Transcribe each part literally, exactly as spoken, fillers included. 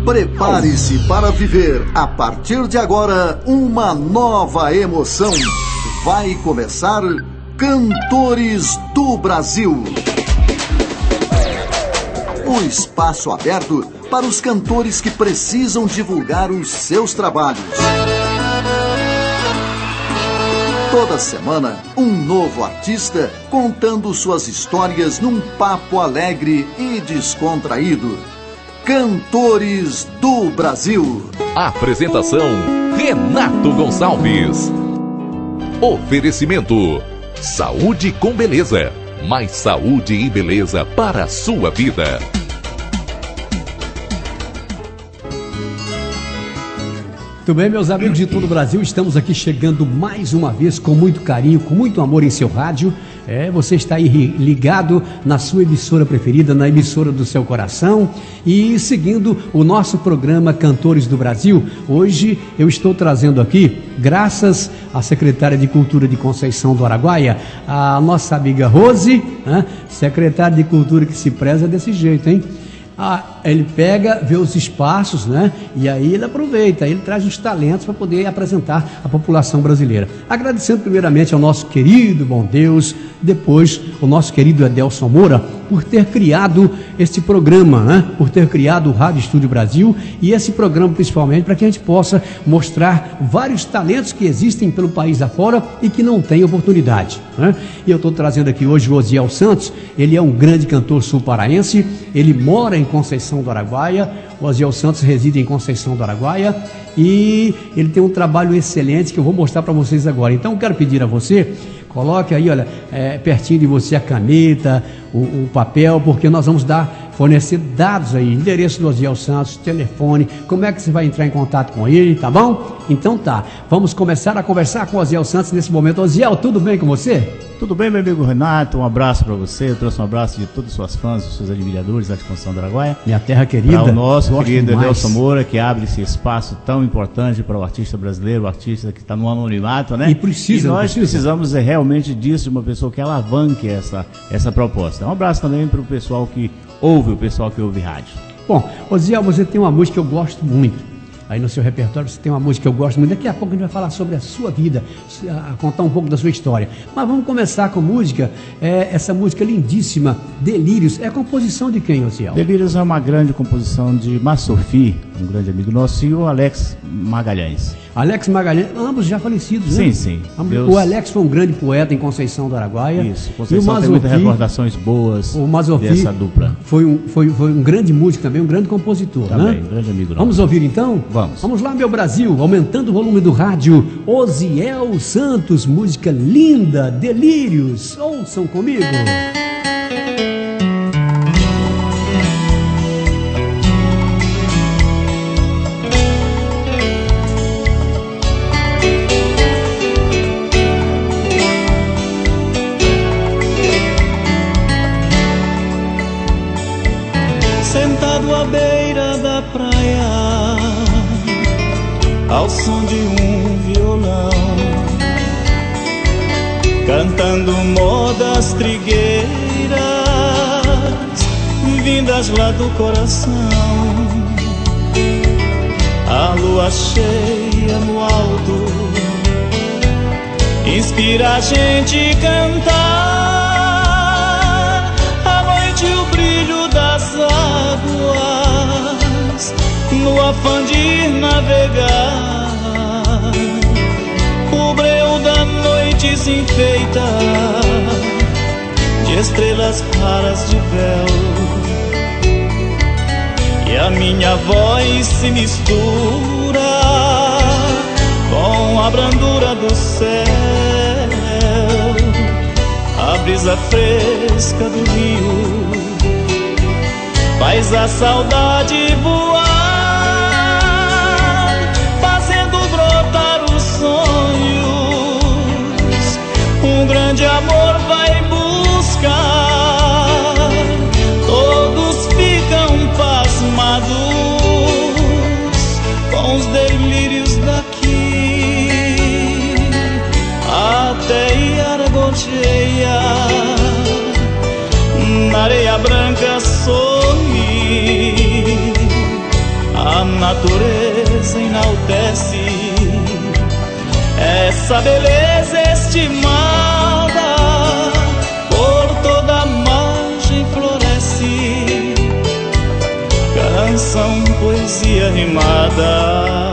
Prepare-se para viver, a partir de agora, uma nova emoção. Vai começar Cantores do Brasil. O espaço aberto para os cantores que precisam divulgar os seus trabalhos. Toda semana, um novo artista contando suas histórias num papo alegre e descontraído. Cantores do Brasil. Apresentação: Renato Gonçalves. Oferecimento: saúde com beleza. Mais saúde e beleza para a sua vida. Muito bem, meus amigos de todo o Brasil, estamos aqui chegando mais uma vez com muito carinho, com muito amor em seu rádio. É, você está aí ligado na sua emissora preferida, na emissora do seu coração e seguindo o nosso programa Cantores do Brasil. Hoje eu estou trazendo aqui, graças à secretária de Cultura de Conceição do Araguaia, a nossa amiga Rose, né? Secretária de Cultura que se preza desse jeito, hein? Ah, ele pega, vê os espaços, né? E aí ele aproveita, ele traz os talentos para poder apresentar à população brasileira. Agradecendo primeiramente ao nosso querido bom Deus, depois o nosso querido Edelson Moura, por ter criado este programa, né? Por ter criado o Rádio Estúdio Brasil e esse programa principalmente para que a gente possa mostrar vários talentos que existem pelo país afora e que não têm oportunidade, né? E eu estou trazendo aqui hoje o Osiel Santos. Ele é um grande cantor sul-paraense, ele mora em Conceição do Araguaia. O Osiel Santos reside em Conceição do Araguaia e ele tem um trabalho excelente que eu vou mostrar para vocês agora. Então eu quero pedir a você, coloque aí, olha, é, pertinho de você a caneta, o, o papel, porque nós vamos dar, fornecer dados aí, endereço do Osiel Santos, telefone, como é que você vai entrar em contato com ele, tá bom? Então tá, vamos começar a conversar com o Osiel Santos nesse momento. Osiel, tudo bem com você? Tudo bem, meu amigo Renato, um abraço para você. Eu trouxe um abraço de todos os seus fãs, os seus admiradores da Conceição do Araguaia. Minha terra querida. Para o nosso Gosto querido demais. Edelson Moura, que abre esse espaço tão importante para o artista brasileiro, o artista que está no anonimato, né? E precisa, e nós precisa. precisamos é, realmente disso, de uma pessoa que alavanque essa, essa proposta. Um abraço também para o pessoal que ouve, o pessoal que ouve rádio. Bom, Osiel, você tem uma música que eu gosto muito. Aí no seu repertório você tem uma música que eu gosto muito. Daqui a pouco a gente vai falar sobre a sua vida, a contar um pouco da sua história. Mas vamos começar com música, é, essa música lindíssima, Delírios. É a composição de quem, Osiel? Delírios é uma grande composição de Massofi, um grande amigo nosso, e o Alex Magalhães. Alex Magalhães, ambos já falecidos, né? Sim, sim. Deus... O Alex foi um grande poeta em Conceição do Araguaia. Isso, Conceição tem muitas recordações boas o Massofi dessa dupla. Foi um, foi, foi um grande músico também, um grande compositor, também, né? um grande amigo nosso. Vamos ouvir então? Vamos. Vamos lá, meu Brasil, aumentando o volume do rádio. Osiel Santos, música linda, Delírios. Ouçam comigo. Sentado à beira da praia, ao som de um violão, cantando modas trigueiras, vindas lá do coração. A lua cheia no alto inspira a gente a cantar. À noite o brilho das águas, no afã de ir navegar, o breu da noite se enfeita de estrelas raras de véu, e a minha voz se mistura com a brandura do céu. A brisa fresca do rio faz a saudade voar, fazendo brotar os sonhos. Um grande amor vai buscar, todos ficam pasmados com os delírios daqui, até Iaragocheia, na areia branca sorrir. natureza enaltece essa beleza estimada, por toda a margem floresce canção, poesia rimada.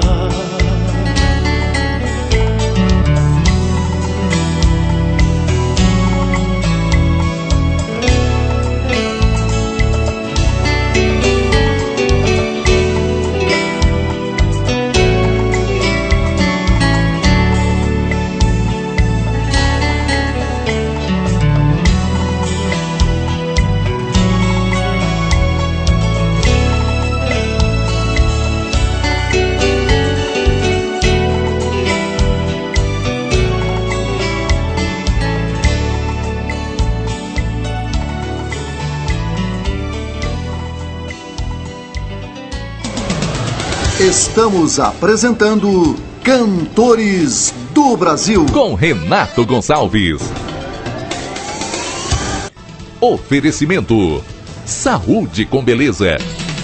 Estamos apresentando Cantores do Brasil com Renato Gonçalves. Oferecimento Saúde com Beleza.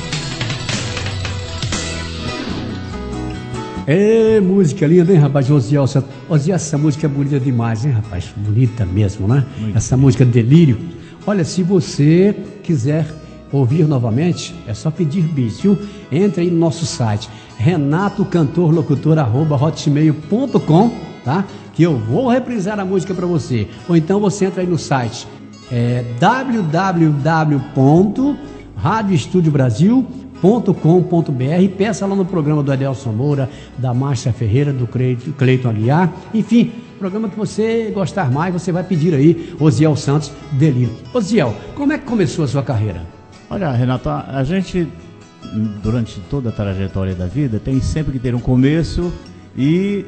É música linda, hein, rapaz? Osiel, Osiel, essa música é bonita demais, hein, rapaz? Bonita mesmo, né? Muito essa bem. Música Delírio. Olha, se você quiser ouvir novamente, é só pedir bis, viu? Entre aí no nosso site, renato cantor locutor arroba hotmail ponto com, tá? Que eu vou reprisar a música para você. Ou então você entra aí no site, é w w w ponto rádio estúdio brasil ponto com ponto b r. Peça lá no programa do Adelson Moura, da Márcia Ferreira, do Cleiton Aguiar, enfim, programa que você gostar mais, você vai pedir aí, Osiel Santos, Delírio. Osiel, como é que começou a sua carreira? Olha, Renato, a gente, durante toda a trajetória da vida, tem sempre que ter um começo e,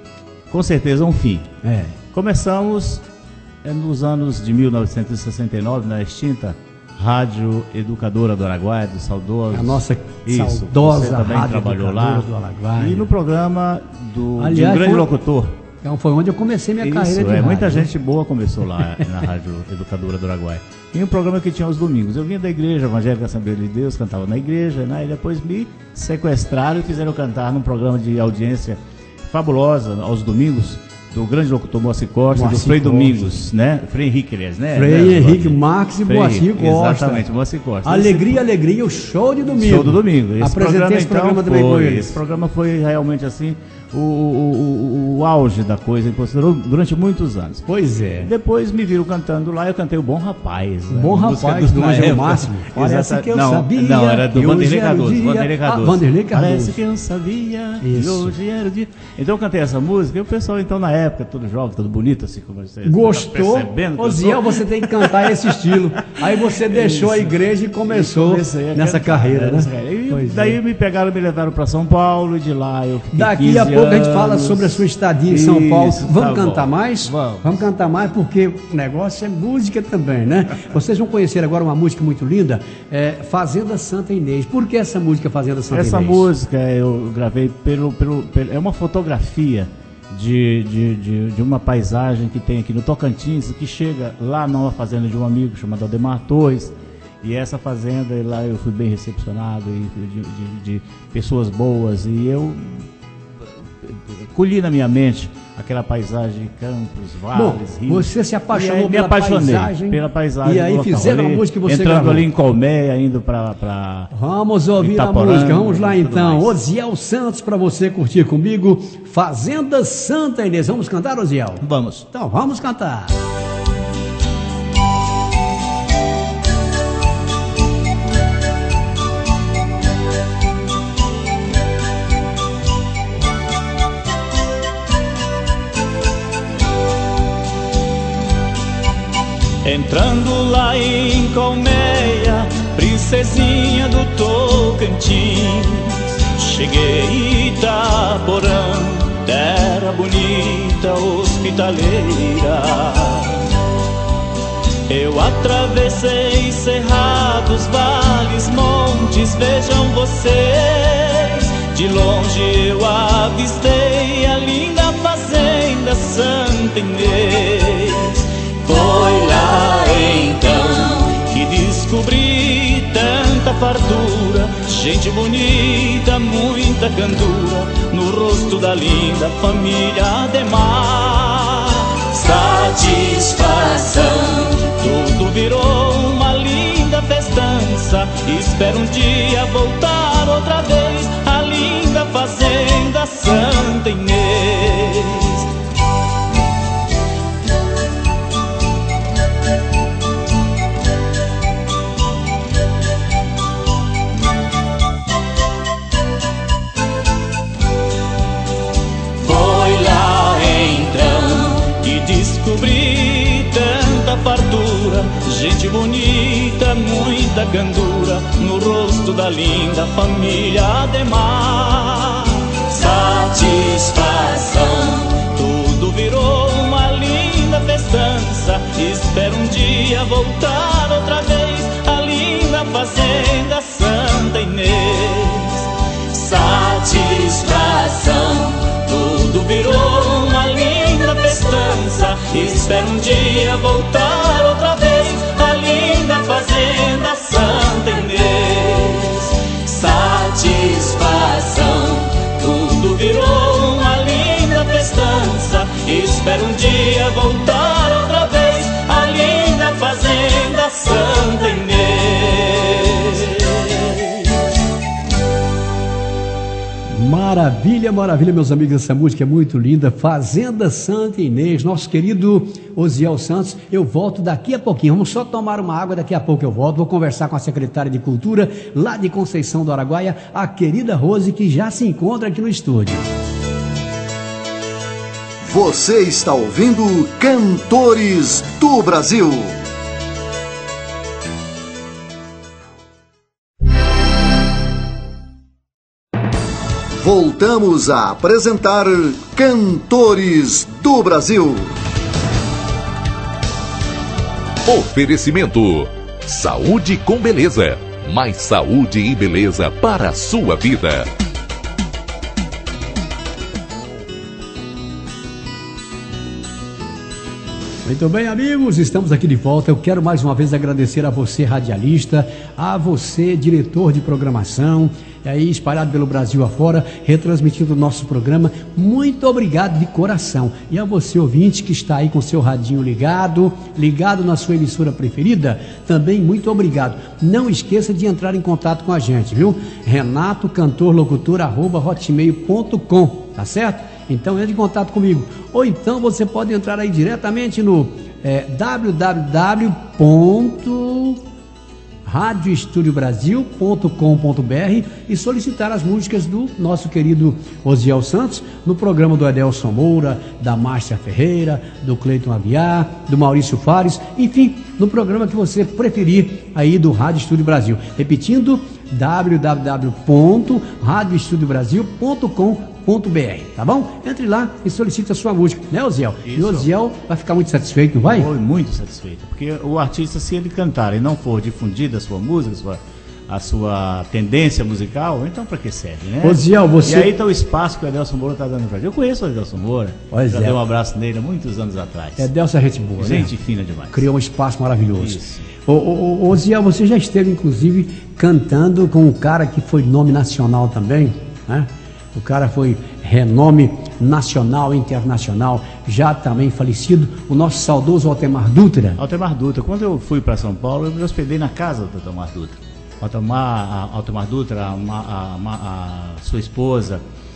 com certeza, um fim. É. Começamos é, nos anos de mil novecentos e sessenta e nove, na extinta Rádio Educadora do Araguaia, do saudoso. A nossa Isso, saudosa você também Rádio trabalhou Educadora lá. do Araguaia. E no programa do, Aliás, de um grande foi... locutor. Então foi onde eu comecei minha Isso, carreira de é, rádio. muita gente boa começou lá na Rádio Educadora do Araguaia. E um programa que tinha aos domingos. Eu vinha da igreja evangélica Assembleia de Deus, cantava na igreja, né? E depois me sequestraram e fizeram cantar num programa de audiência fabulosa aos domingos, do grande locutor Moacir Costa, Moacir do Frei Costa. Domingos, né? Frei Henrique, aliás, né? Frei né? Henrique Marques e Frei Moacir Henrique, Costa. Exatamente, Moacir Costa. Alegria, alegria, o show de domingo. Show do domingo. Esse Apresentei programa, esse programa então, também foi, com eles. Esse programa foi realmente assim o, o, o, o auge da coisa, considerou durante muitos anos. Pois é. Depois me viram cantando lá, eu cantei o Bom Rapaz. O Bom Rapaz, do Angel Máximo. Parece que eu não, sabia. Não, era do Vanderlei Cardoso. Dia... Vanderlei Cardoso. Ah, Vanderlei Cardoso. Parece que eu sabia Isso. que hoje era o dia. Então eu cantei essa música e o pessoal, então, na época, todo jovem, todo bonito, assim como você gostou? tá percebendo. Osiel, você tem que cantar esse estilo. Aí você deixou Isso. a igreja e começou a nessa cantar, carreira, nessa né? carreira. E Pois daí é. me pegaram e me levaram para São Paulo e de lá eu fiquei Daqui a pouco a gente fala anos. sobre a sua estadia em São Isso, Paulo. tá Vamos bom. cantar mais? Vamos. Vamos cantar mais porque o negócio é música também, né? Vocês vão conhecer agora uma música muito linda, é Fazenda Santa Inês. Por que essa música Fazenda Santa Essa Inês? música eu gravei pelo, pelo, pelo é uma fotografia de, de, de, de uma paisagem que tem aqui no Tocantins, que chega lá numa fazenda de um amigo chamado Ademar Torres. E essa fazenda, e lá eu fui bem recepcionado, e de, de, de pessoas boas, e eu colhi na minha mente aquela paisagem, campos, vales, Bom, rios. você se apaixonou e aí, me pela apaixonei paisagem, pela paisagem e aí do local. fizeram ali, a música que você entrando gravou. ali em Colmeia, indo para pra... Vamos ouvir Itaporã, a música, vamos lá e tudo então. mais. Osiel Santos, para você curtir comigo, Fazenda Santa Inês. Vamos cantar, Osiel? Vamos. Então, vamos cantar. Entrando lá em Colmeia, princesinha do Tocantins, cheguei em Itaporã, terra bonita, hospitaleira. Eu atravessei cerrados, vales, montes, vejam vocês. De longe eu avistei a linda fazenda Santa Inês. Foi lá então que descobri tanto tanta fartura, gente bonita, muita candura, no rosto da linda família Ademar. Satisfação, tudo virou uma linda festança. Espero um dia voltar outra vez à linda fazenda Santa Inês. Descobri tanta fartura, gente bonita, muita candura, no rosto da linda família Ademar. Satisfação, tudo virou uma linda festança. Espero um dia voltar outra vez à linda fazenda Santa Inês. Satisfação, tudo virou uma linda festança. Espero um dia voltar outra vez à linda fazenda Santa Inês. Satisfação, tudo virou uma linda festança. Espero um dia voltar outra vez à linda fazenda Santa Inês. Maravilha, maravilha, meus amigos, essa música é muito linda, Fazenda Santa Inês, nosso querido Osiel Santos. Eu volto daqui a pouquinho, vamos só tomar uma água, daqui a pouco eu volto, vou conversar com a secretária de Cultura lá de Conceição do Araguaia, a querida Rose, que já se encontra aqui no estúdio. Você está ouvindo Cantores do Brasil. Voltamos a apresentar Cantores do Brasil. Oferecimento: saúde com beleza. Mais saúde e beleza para a sua vida. Muito bem, amigos, estamos aqui de volta. Eu quero mais uma vez agradecer a você, radialista, a você, diretor de programação, aí espalhado pelo Brasil afora, retransmitindo o nosso programa. Muito obrigado de coração. E a você, ouvinte, que está aí com seu radinho ligado, ligado na sua emissora preferida, também muito obrigado. Não esqueça de entrar em contato com a gente, viu? Renato Cantor Locutor arroba hotmail ponto com, tá certo? Então entre em contato comigo. Ou então você pode entrar aí diretamente no é, w w w ponto rádio estúdio brasil ponto com ponto b r e solicitar as músicas do nosso querido Osiel Santos no programa do Edelson Moura, da Márcia Ferreira, do Cleiton Aguiar, do Maurício Fares, enfim, no programa que você preferir aí do Rádio Estúdio Brasil. Repetindo, w w w ponto rádio estúdio brasil ponto com ponto b r, tá bom? Entre lá e solicite a sua música, né, Osiel? Isso. E o Osiel vai ficar muito satisfeito, não vai? Foi muito satisfeito, porque o artista, se ele cantar e não for difundida a sua música, a sua, a sua tendência musical, então para que serve, né? Osiel, você... E aí tá o espaço que o Edelson Moura tá dando pra gente. Eu conheço o Edelson Moura, pois já é. dei um abraço nele há muitos anos atrás. Edelson é gente boa, gente né? fina demais. Criou um espaço maravilhoso. Isso. Ô, ô, ô, Osiel, você já esteve, inclusive, cantando com um cara que foi nome nacional também, né? O cara foi renome nacional e internacional, já também falecido, o nosso saudoso Altemar Dutra. Altemar Dutra, quando eu fui para São Paulo, eu me hospedei na casa do Altemar Dutra. Altemar, Altemar Dutra, a, a, a, a sua esposa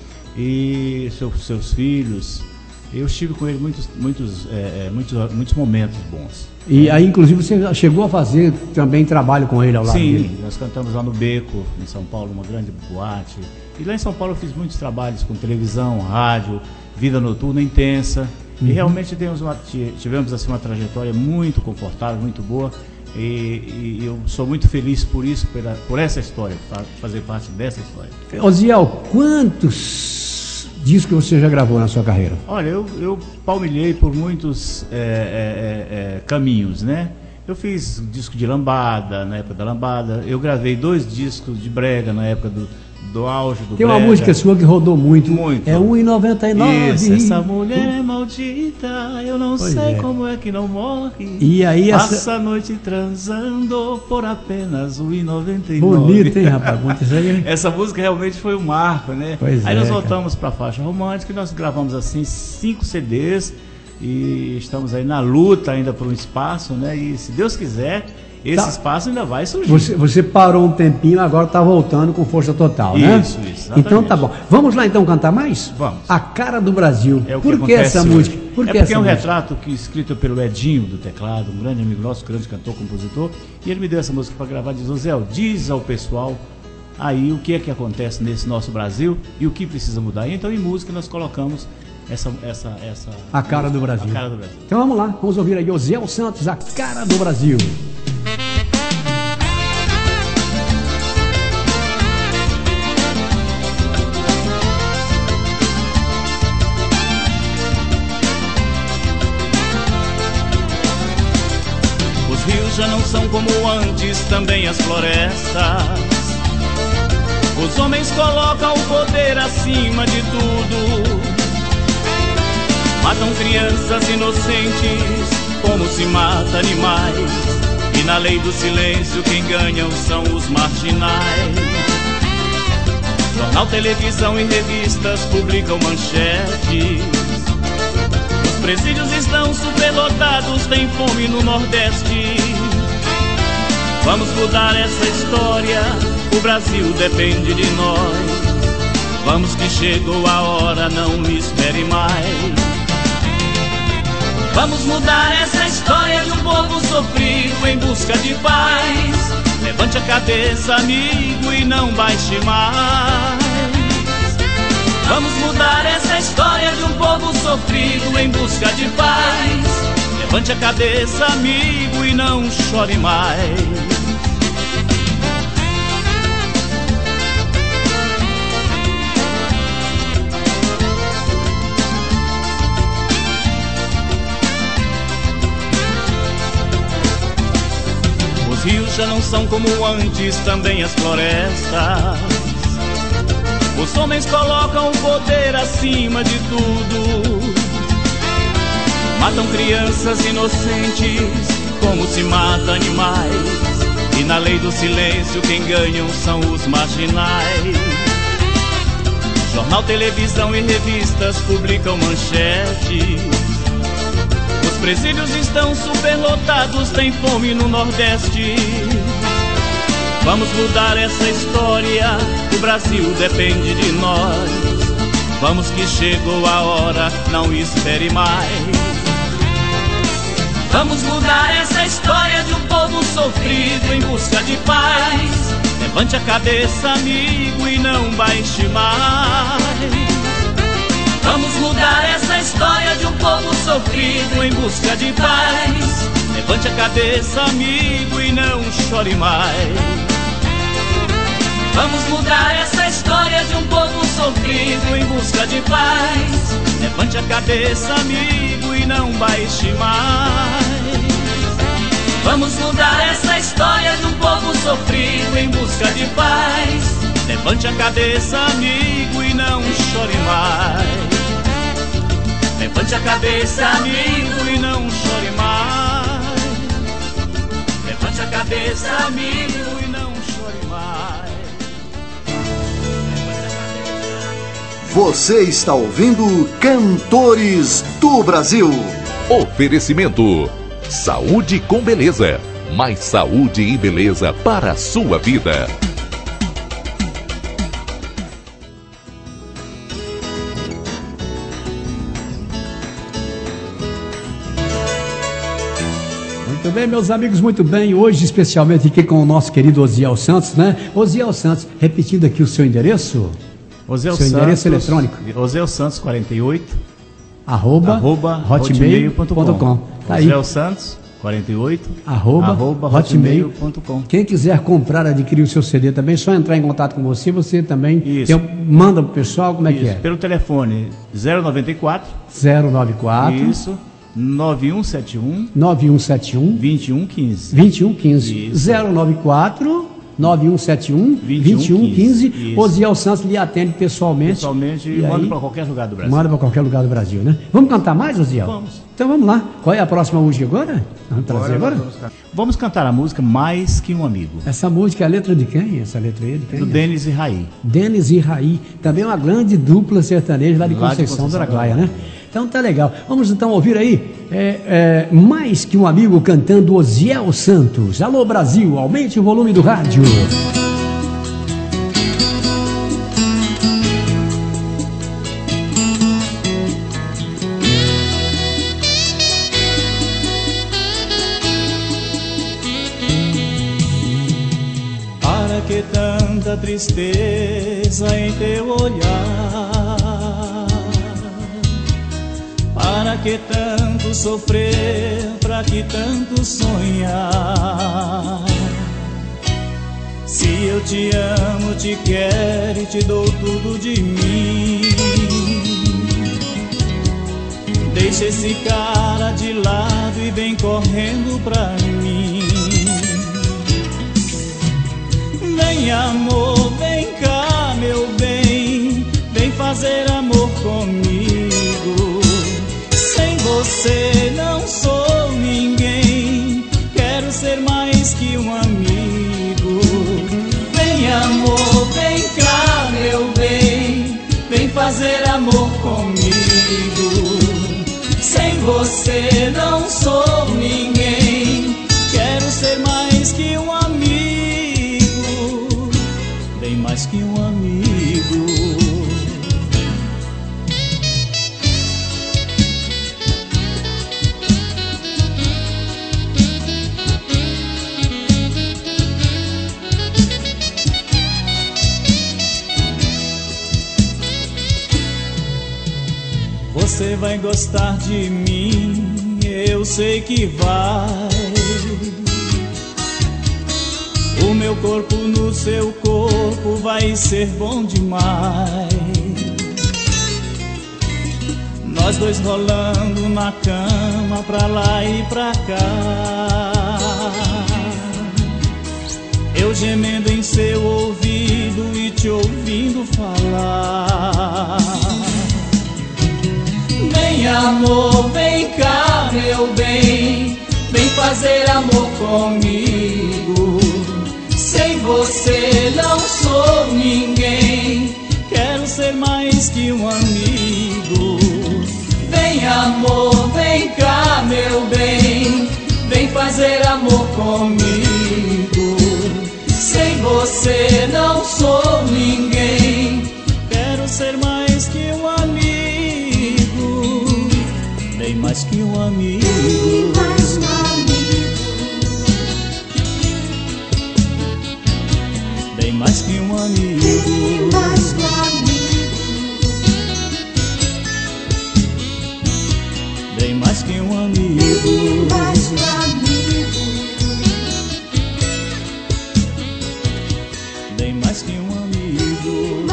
e seu, seus filhos. Eu estive com ele muitos, muitos, é, muitos, muitos momentos bons. E aí, inclusive, você chegou a fazer também trabalho com ele ao lado dele? Sim, nós cantamos lá no Beco, em São Paulo, uma grande boate. E lá em São Paulo eu fiz muitos trabalhos com televisão, rádio, vida noturna intensa. Uhum. E realmente temos uma, tivemos assim, uma trajetória muito confortável, muito boa. E, e eu sou muito feliz por isso, pela, por essa história, fazer parte dessa história. Osiel, quantos discos você já gravou na sua carreira? Olha, eu, eu palmilhei por muitos é, é, é, caminhos, né? Eu fiz disco de lambada, na época da lambada. Eu gravei dois discos de brega na época do, do auge do Tem uma brega. música sua que rodou muito. Muito. É um e noventa e nove. Isso, essa mulher é maldita, eu não Pois sei é. como é que não morre. E aí Passa essa... a noite transando por apenas um e noventa e nove. Bonito, hein, rapaz? Bonito isso aí. Essa música realmente foi um marco, né? Pois aí é, nós cara. voltamos para a faixa romântica e nós gravamos assim cinco C Ds e estamos aí na luta ainda por um espaço, né? E se Deus quiser, esse Tá. espaço ainda vai surgir. Você, você parou um tempinho, agora está voltando com força total, né? Isso, isso, exatamente. Então tá bom. Vamos lá então cantar mais? Vamos. A Cara do Brasil. É o que Por que acontece essa hoje. música? Por é que porque é essa um música? retrato que, escrito pelo Edinho do teclado, um grande amigo nosso, grande cantor, compositor, e ele me deu essa música para gravar. Diz: Zé, diz ao pessoal aí o que é que acontece nesse nosso Brasil e o que precisa mudar. E então em música nós colocamos essa essa essa A Cara do Brasil. A Cara do Brasil. Então vamos lá, vamos ouvir aí Osiel Santos, A Cara do Brasil. Os rios já não são como antes, também as florestas. Os homens colocam o poder acima de tudo. Matam crianças inocentes como se mata animais. E na lei do silêncio quem ganham são os marginais. Jornal, televisão e revistas publicam manchetes. Os presídios estão superlotados, tem fome no Nordeste. Vamos mudar essa história, o Brasil depende de nós. Vamos que chegou a hora, não espere mais. Vamos mudar essa história de um povo sofrido em busca de paz. Levante a cabeça, amigo, e não baixe mais. Vamos mudar essa história de um povo sofrido em busca de paz. Levante a cabeça, amigo, e não chore mais. Os rios já não são como antes, também as florestas. Os homens colocam o poder acima de tudo. Matam crianças inocentes como se mata animais. E na lei do silêncio quem ganham são os marginais. Jornal, televisão e revistas publicam manchetes. Os presídios estão superlotados, tem fome no Nordeste. Vamos mudar essa história, o Brasil depende de nós. Vamos que chegou a hora, não espere mais. Vamos mudar essa história de um povo sofrido em busca de paz. Levante a cabeça, amigo, e não baixe mais. Vamos mudar essa história de um povo sofrido em busca de paz. Levante a cabeça, amigo, e não chore mais. Vamos mudar essa história de um povo sofrido em busca de paz. Levante a cabeça, amigo, e não baixe mais. Vamos mudar essa história de um povo sofrido em busca de paz. Levante a cabeça, amigo, e não chore mais. Levante a cabeça, amigo, e não chore mais. Levante a cabeça, amigo, e não chore mais. Você está ouvindo Cantores do Brasil. Oferecimento: saúde com beleza. Mais saúde e beleza para a sua vida. Muito bem, meus amigos, muito bem. Hoje, especialmente aqui com o nosso querido Osiel Santos, né? Osiel Santos, repetindo aqui o seu endereço. Osiel Seu Santos, endereço eletrônico. Osiel Santos quarenta e oito Arroba, arroba hotmail ponto com. Tá aí. Osiel Santos quarenta e oito Arroba, arroba hotmail ponto com. Quem quiser comprar, adquirir o seu C D também, só entrar em contato com você, você também Isso. tem, manda pro pessoal, como é Isso, que é? pelo telefone zero noventa e quatro zero nove quatro Isso, nove um sete um nove um sete um vinte e um quinze. vinte e um quinze Isso. zero nove quatro nove um sete um, dois um um cinco. Osiel Santos lhe atende pessoalmente. Pessoalmente e manda para qualquer lugar do Brasil. Manda para qualquer lugar do Brasil, né? Vamos cantar mais, Osiel? Vamos. Então vamos lá. Qual é a próxima música agora? Vamos trazer agora? Vamos cantar. vamos cantar a música Mais Que Um Amigo. Essa música é a letra de quem? Essa letra aí é de quem? Do Denis e Raí. Denis e Raí. Também uma grande dupla sertaneja lá de Lá Conceição, de Conceição do Araguaia, né? Então tá legal. Vamos então ouvir aí é, é, Mais Que Um Amigo cantando Osiel Santos. Alô Brasil, aumente o volume do rádio. Para que tanta tristeza em teu olhar? Para que tanto sofrer? Para que tanto sonhar? Se eu te amo, te quero e te dou tudo de mim, deixa esse cara de lado e vem correndo pra mim. Vem amor, vem cá meu bem, vem fazer amor comigo. Sem você não sou ninguém, quero ser mais que um amigo. Vem amor, vem cá meu bem, vem fazer amor comigo. Sem você não sou ninguém, quero ser mais que um amigo. Bem mais que um amigo. Você vai gostar de mim, eu sei que vai. O meu corpo no seu corpo vai ser bom demais. Nós dois rolando na cama, pra lá e pra cá. Eu gemendo em seu ouvido e te ouvindo falar. Vem amor, vem cá meu bem, vem fazer amor comigo. Sem você não sou ninguém, quero ser mais que um amigo. Vem amor, vem cá meu bem, vem fazer amor comigo. Sem você não sou ninguém, quero ser mais que um amigo. Bem mais que um amigo. Bem mais que um amigo. Bem mais que um amigo. Bem mais que um amigo.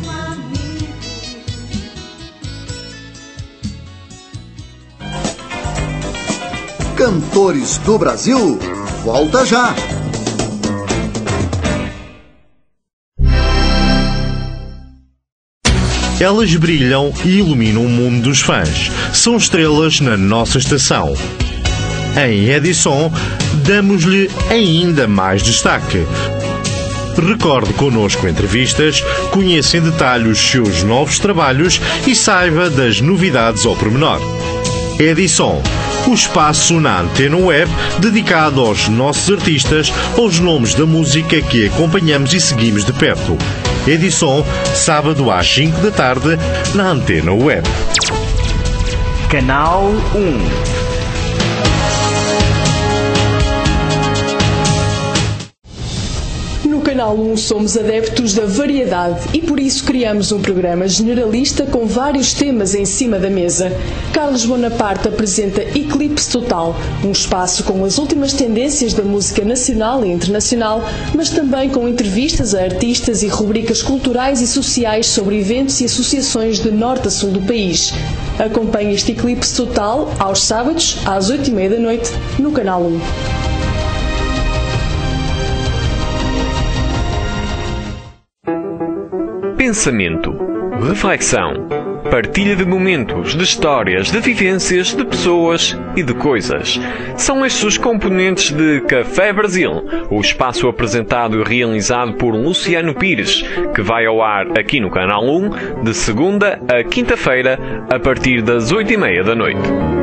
Cantores do Brasil, volta já! Elas brilham e iluminam o mundo dos fãs. São estrelas na nossa estação. Em Edison, damos-lhe ainda mais destaque. Recorde connosco entrevistas, conheça em detalhe os seus novos trabalhos e saiba das novidades ao pormenor. Edison, o espaço na Antena Web dedicado aos nossos artistas, aos nomes da música que acompanhamos e seguimos de perto. Edison, sábado às cinco da tarde, na Antena Web. Canal um. No Canal um somos adeptos da variedade e por isso criamos um programa generalista com vários temas em cima da mesa. Carlos Bonaparte apresenta Eclipse Total, um espaço com as últimas tendências da música nacional e internacional, mas também com entrevistas a artistas e rubricas culturais e sociais sobre eventos e associações de norte a sul do país. Acompanhe este Eclipse Total aos sábados, às oito e meia da noite, no Canal um. pensamento, reflexão, partilha de momentos, de histórias, de vivências, de pessoas e de coisas. São estes os componentes de Café Brasil, o espaço apresentado e realizado por Luciano Pires, que vai ao ar aqui no Canal um, de segunda a quinta-feira, a partir das oito e meia da noite.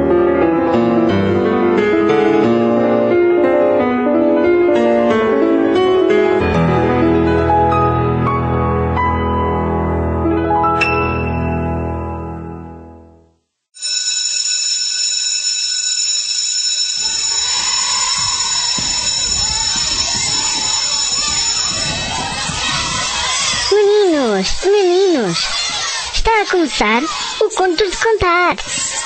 Meninos, está a começar o Contos de Contar.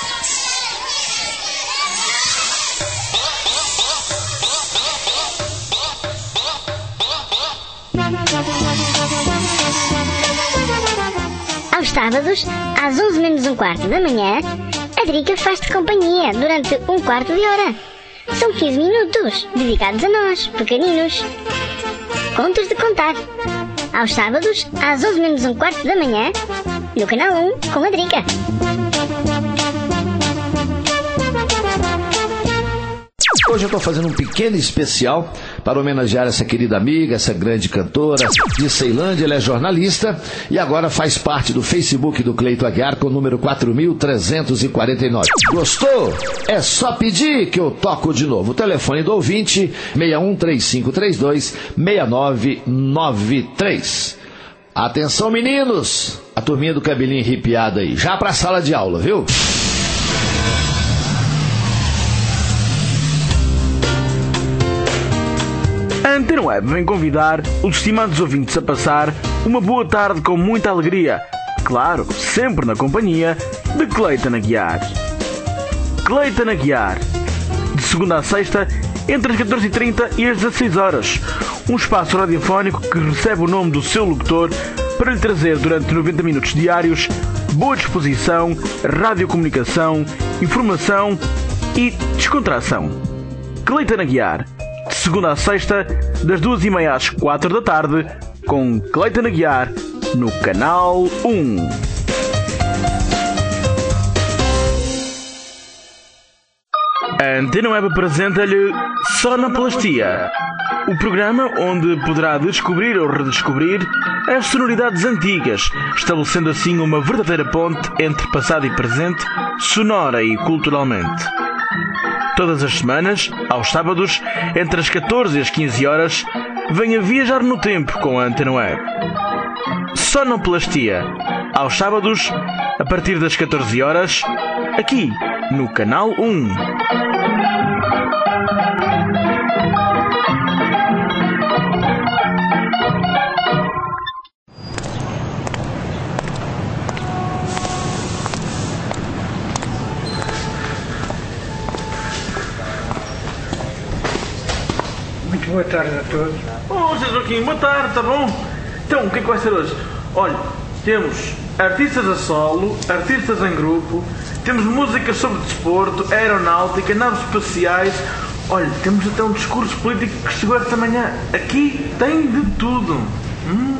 Aos sábados, às onze menos um quarto da manhã, a Drica faz-te companhia durante um quarto de hora. São quinze minutos dedicados a nós, pequeninos. Contos de Contar. Aos sábados, às onze menos um quarto da manhã, no Canal um, com a Drica. Hoje eu estou fazendo um pequeno especial para homenagear essa querida amiga, essa grande cantora de Ceilândia. Ela é jornalista e agora faz parte do Facebook do Cleito Aguiar com o número quatro mil trezentos e quarenta e nove. Gostou? É só pedir que eu toco de novo. O telefone do ouvinte, seis um três cinco três dois seis nove nove três. Atenção, meninos! A turminha do cabelinho arrepiado aí. Já para a sala de aula, viu? A Antena Web vem convidar os estimados ouvintes a passar uma boa tarde com muita alegria. Claro, sempre na companhia de Cleiton Aguiar. Cleiton Aguiar. De segunda a sexta, entre as catorze e trinta e as dezasseis horas. Um espaço radiofónico que recebe o nome do seu locutor para lhe trazer durante noventa minutos diários boa disposição, radiocomunicação, informação e descontração. Cleiton Aguiar. De segunda a sexta, das duas e meia às quatro da tarde, com Cleiton Aguiar, no Canal um. A Antena Web apresenta-lhe Sonoplastia, o programa onde poderá descobrir ou redescobrir as sonoridades antigas, estabelecendo assim uma verdadeira ponte entre passado e presente, sonora e culturalmente. Todas as semanas, aos sábados, entre as catorze e as quinze horas, venha viajar no tempo com a Antena Web. Sonoplastia, aos sábados, a partir das catorze horas, aqui no Canal um. Boa tarde a todos. Oh, José Joaquim, boa tarde, tá bom? Então, o que é que vai ser hoje? Olha, temos artistas a solo, artistas em grupo, temos música sobre desporto, aeronáutica, naves espaciais. Olha, temos até um discurso político que chegou esta manhã. Aqui tem de tudo. Hum?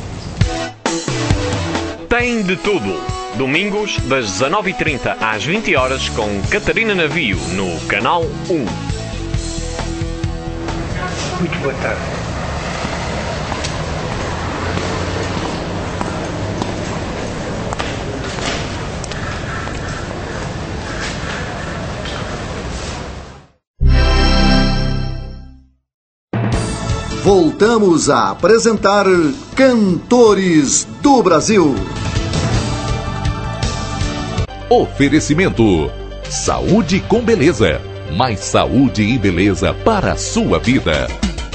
Tem de tudo. Domingos, das dezanove e trinta às vinte horas, com Catarina Navio, no Canal um. Muito boa tarde. Voltamos a apresentar Cantores do Brasil. Oferecimento: saúde com beleza. Mais saúde e beleza para a sua vida.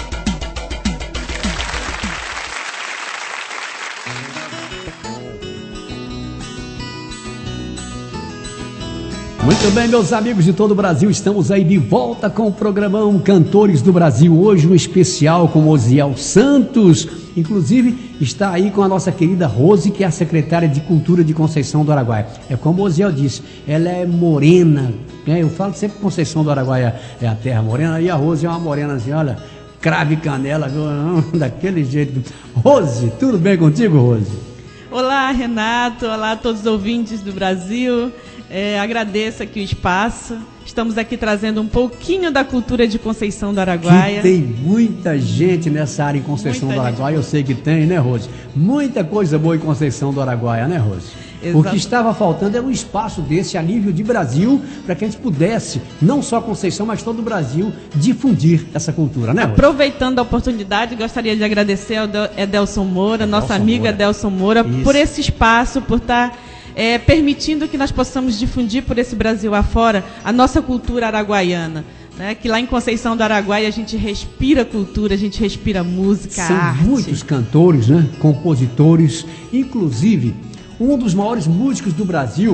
Muito bem, meus amigos de todo o Brasil, estamos aí de volta com o programão Cantores do Brasil. Hoje um especial com Osiel Santos. Inclusive está aí com a nossa querida Rose, que é a secretária de Cultura de Conceição do Araguaia. É como o Osiel disse, ela é morena, né? Eu falo sempre que Conceição do Araguaia é a terra morena, e a Rose é uma morena assim, olha, crave canela, viu? Daquele jeito. Rose, tudo bem contigo, Rose? Olá, Renato. Olá a todos os ouvintes do Brasil. É, agradeço aqui o espaço. Estamos aqui trazendo um pouquinho da cultura de Conceição do Araguaia. Que tem muita gente nessa área em Conceição Muita do Araguaia, eu sei que tem, né, Rose? Muita coisa boa em Conceição do Araguaia, né, Rose? Exato. O que estava faltando era um espaço desse a nível de Brasil, para que a gente pudesse, não só Conceição, mas todo o Brasil, difundir essa cultura, né, Rose? Aproveitando a oportunidade, gostaria de agradecer ao Edelson Moura, Edelson nosso amigo Moura. Edelson Moura, Isso. por esse espaço, por estar é, permitindo que nós possamos difundir por esse Brasil afora a nossa cultura araguaiana. Né? Que lá em Conceição do Araguaia a gente respira cultura, a gente respira música, São arte. muitos cantores, né? Compositores, inclusive um dos maiores músicos do Brasil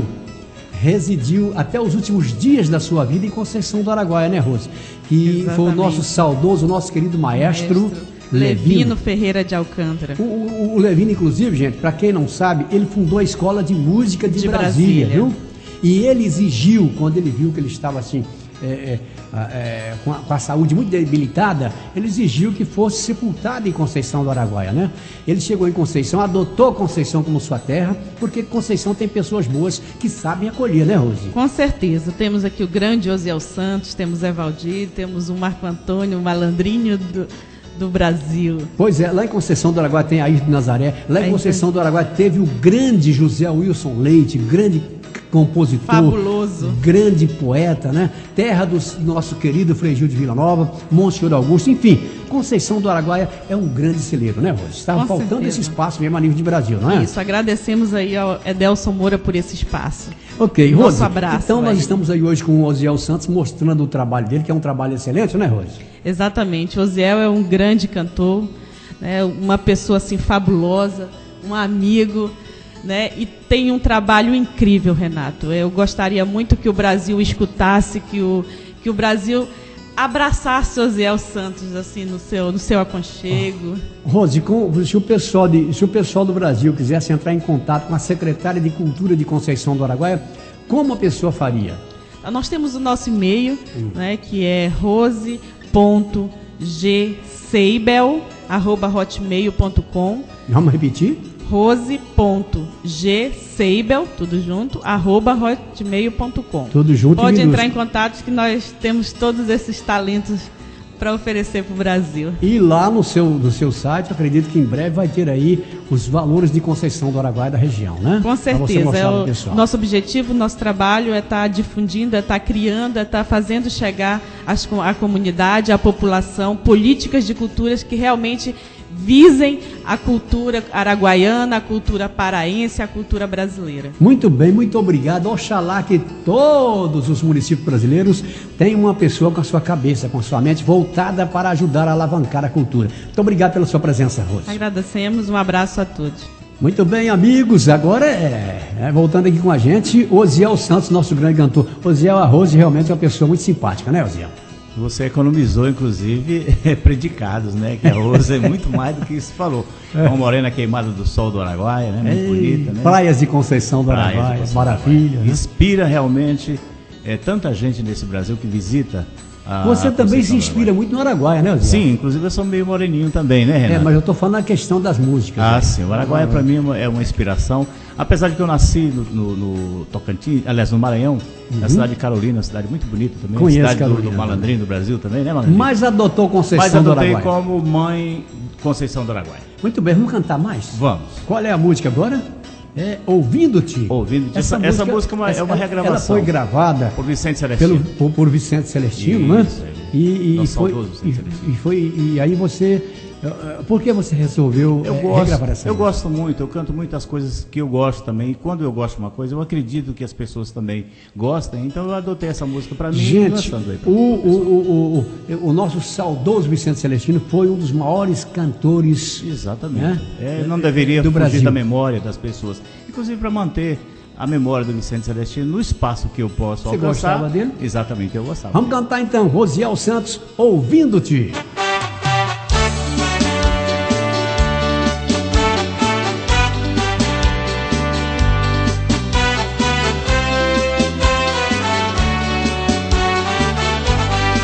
residiu até os últimos dias da sua vida em Conceição do Araguaia, né, Rose? Que Exatamente. foi o nosso saudoso, o nosso querido maestro, Maestro Levino. Levino Ferreira de Alcântara. O, o, o Levino, inclusive, gente, para quem não sabe, ele fundou a Escola de Música de, De Brasília, Brasília. viu? E ele exigiu, quando ele viu que ele estava assim, é, é, é, com, a, com a saúde muito debilitada, ele exigiu que fosse sepultado em Conceição do Araguaia, né? Ele chegou em Conceição, adotou Conceição como sua terra, porque Conceição tem pessoas boas que sabem acolher, né, Rose? Com certeza. Temos aqui o grande Osiel Santos, temos Evaldir, temos o Marco Antônio, o malandrinho do, do Brasil. Pois é, lá em Conceição do Araguaia tem Ayrton Nazaré, lá em Ayrton. Conceição do Araguaia teve o grande José Wilson Leite, grande compositor, Fabuloso. grande poeta, né? Terra do nosso querido Frei Gil de Vila Nova, Monsenhor Augusto, enfim, Conceição do Araguaia é um grande celeiro, né, Rose? Estava Com faltando certeza. esse espaço mesmo a nível de Brasil, não é? Isso, agradecemos aí ao Edelson Moura por esse espaço. Ok, Nosso Rose, abraço, então nós velho. estamos aí hoje com o Osiel Santos mostrando o trabalho dele, que é um trabalho excelente, né, Rose? Exatamente. O Osiel é um grande cantor, né, uma pessoa assim fabulosa, um amigo, né, e tem um trabalho incrível, Renato. Eu gostaria muito que o Brasil escutasse, que o, que o Brasil abraçasse o Osiel Santos assim no seu, no seu aconchego. Rose, com, se, o pessoal de, se o pessoal do Brasil quisesse entrar em contato com a secretária de Cultura de Conceição do Araguaia, como a pessoa faria? Nós temos o nosso e-mail, hum. né, que é rose ponto g seibel arroba hotmail ponto com. Vamos repetir? rose ponto g seibel, tudo junto, arroba hotmail ponto com. Tudo junto. Pode e entrar em contato que nós temos todos esses talentos para oferecer para o Brasil. E lá no seu, no seu site, eu acredito que em breve vai ter aí os valores de Conceição do Araguaia da região, né? Com certeza. É o nosso objetivo, nosso trabalho é estar difundindo, é estar criando, é estar fazendo chegar às, à comunidade, à população, políticas de culturas que realmente visem a cultura araguaiana, a cultura paraense, a cultura brasileira. Muito bem, muito obrigado. Oxalá que todos os municípios brasileiros tenham uma pessoa com a sua cabeça, com a sua mente voltada para ajudar a alavancar a cultura. Muito obrigado pela sua presença, Rose. Agradecemos, um abraço a todos. Muito bem, amigos, agora é, é voltando aqui com a gente, Osiel Santos, nosso grande cantor. Osiel, a Rose realmente é uma pessoa muito simpática, né, Osiel? Você economizou, inclusive, predicados, né? Que a Rosa é muito mais do que isso falou. É uma morena queimada do sol do Araguaia, né? Muito Ei, bonita, né? Praias de Conceição do Praias Araguaia, Conceição maravilha. Né? Inspira realmente é, tanta gente nesse Brasil que visita a Você a também se inspira muito no Araguaia, né, Osiel? Sim, inclusive eu sou meio moreninho também, né, Renato? É, mas eu estou falando a questão das músicas. Ah, né? sim. O Araguaia, ah, para mim, é uma, é uma inspiração. Apesar de que eu nasci no, no, no Tocantins, aliás, no Maranhão, uhum. na cidade de Carolina, uma cidade muito bonita também. Conheço cidade Carolina, do, do Malandrinho do Brasil também, né, Malandrinho? Mas adotou Conceição Mas do Araguaia. Mas adotei como mãe Conceição do Araguaia. Muito bem, vamos cantar mais? Vamos. Qual é a música agora? É Ouvindo-te. Ouvindo-te. Essa, essa música, música é uma, essa, é uma regravação. Ela foi gravada por Vicente Celestino. Pelo, por, por Vicente Celestino, Isso, né? E, e, foi, e, e foi e aí você, por que você resolveu eu é, gosto, regravar essa Eu música? gosto muito, eu canto muitas coisas que eu gosto também. E quando eu gosto de uma coisa, eu acredito que as pessoas também gostem. Então eu adotei essa música para mim. Gente, aí o, o, o, o, o nosso saudoso Vicente Celestino foi um dos maiores cantores. Exatamente. Né? É, não deveria do fugir Brasil. da memória das pessoas. Inclusive para manter a memória do Vicente Celestino no espaço que eu posso Você alcançar. gostava dele? Exatamente, eu gostava. Vamos dele. cantar então, Osiel Santos, Ouvindo-te.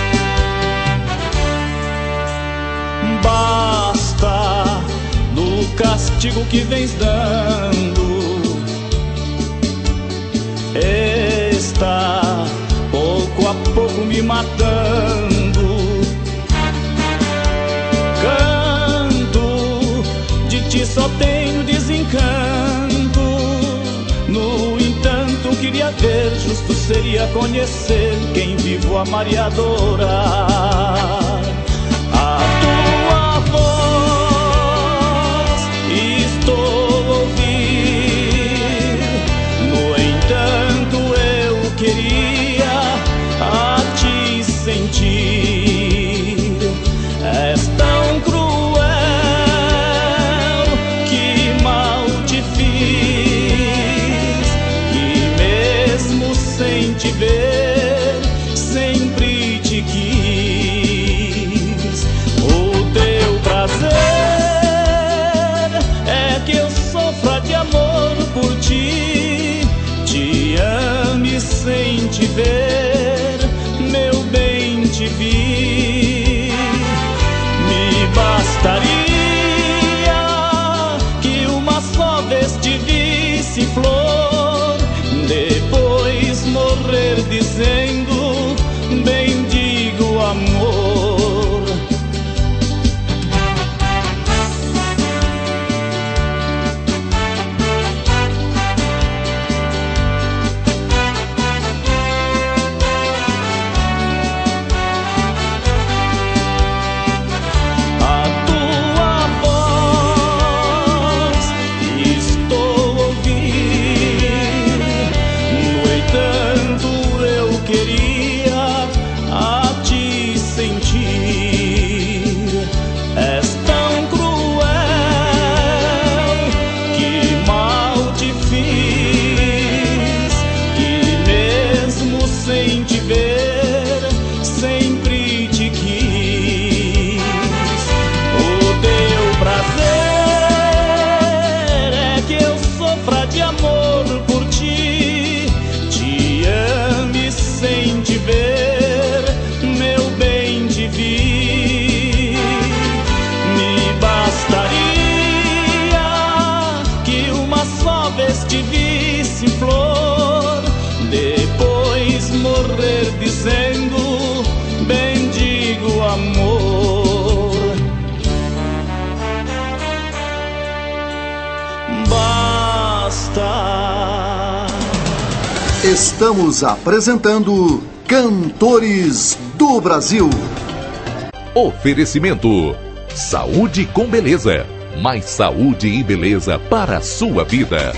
Basta no castigo que vens dando está pouco a pouco me matando. Canto, de ti só tenho desencanto. No entanto, queria ver, justo seria conhecer quem vivo a mareadora. A tua voz estou a ouvir, no entanto eu queria a te sentir. És tão cruel, que mal te fiz, que mesmo sem te ver, sempre te quis. O teu prazer é que eu sofra de amor por ti, te ame sem te ver, meu bem, te vi. Me bastaria que uma só vez te visse flor, depois morrer dizendo bendigo amor. A tua voz estou a ouvir, no entanto eu queria a te sentir. És tão cruel, que mal te fiz, que mesmo sem te ver, sempre te quis. O teu prazer é que eu sofra de amor por ti, te ame sem te ver, meu bem, te vi. Me bastaria que uma só vez te visse flor, depois morrer dizendo bendigo amor. Basta. Estamos apresentando Cantores do Brasil. Oferecimento: saúde com beleza. Mais saúde e beleza para a sua vida.